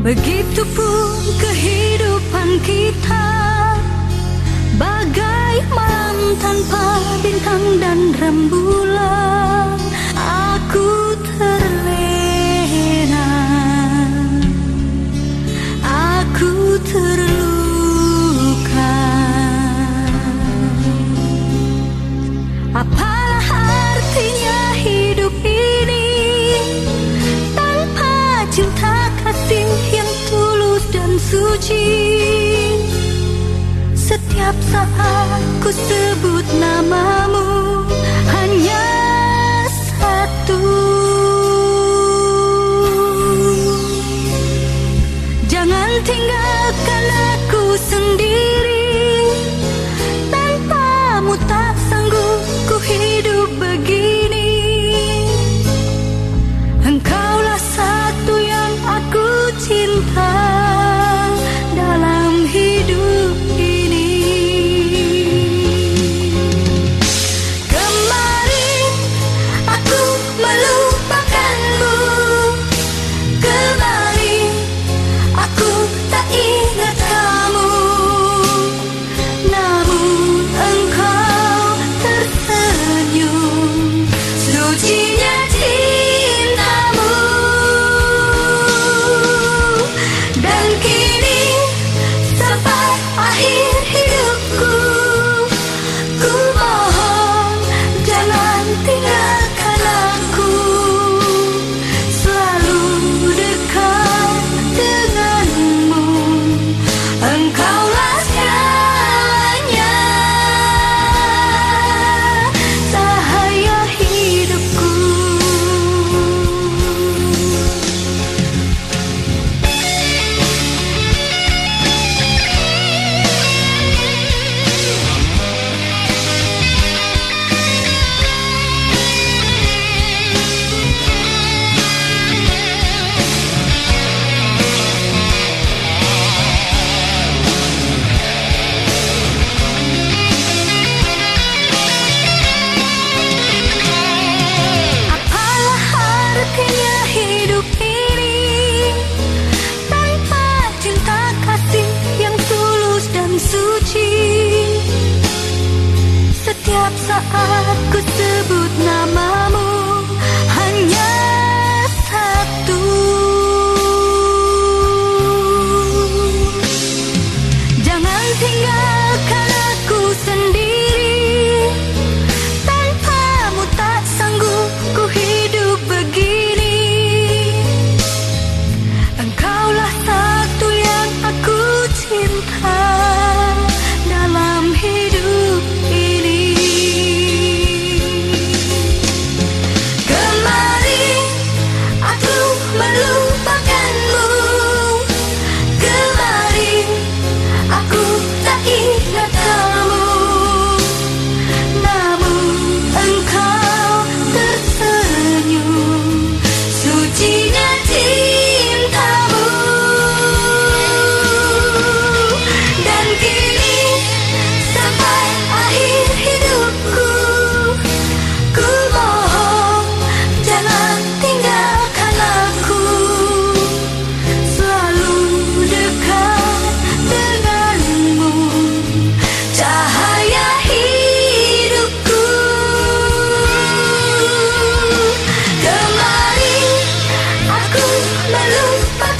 Begitupun kehidupan kita, bagai malam tanpa bintang dan rembulan. Aku terlena, aku terluka. Apalah artinya hidup ini tanpa cinta kasih yang tulus dan suci. Setiap saat ku sebut namamu, hanya satu. Jangan tinggalkan aku sendiri, tanpamu tak sanggup ku hidup begini. Engkaulah satu yang aku cinta dalam hidup ini. Kemarin aku melupakanmu, kemarin aku tak ingat kamu, namun engkau tersenyum, sucinya cintamu. Dan kini sampai akhir hidupku, ku mohon jangan tinggalkan aku, selalu dekat denganmu. Engkaulah segalanya, cahaya hidupku. Apalah artinya hidup ini tanpa cinta kasih yang tulus dan suci. Setiap saat ku sebut namamu, hanya satu. Jangan tinggalkan aku sendiri, tanpamu tak sanggup ku hidup begini. Engkaulah satu yang aku cinta dalam hidup ini. Kemarin aku melupakanmu, kemarin aku tak ingat kamu, namun engkau tersenyum, sucinya cintamu. Dan kini sampai akhir hidupku, ku mohon jangan tinggalkan aku, selalu dekat denganmu, cahaya hidupku. Kemarin aku melupakanmu,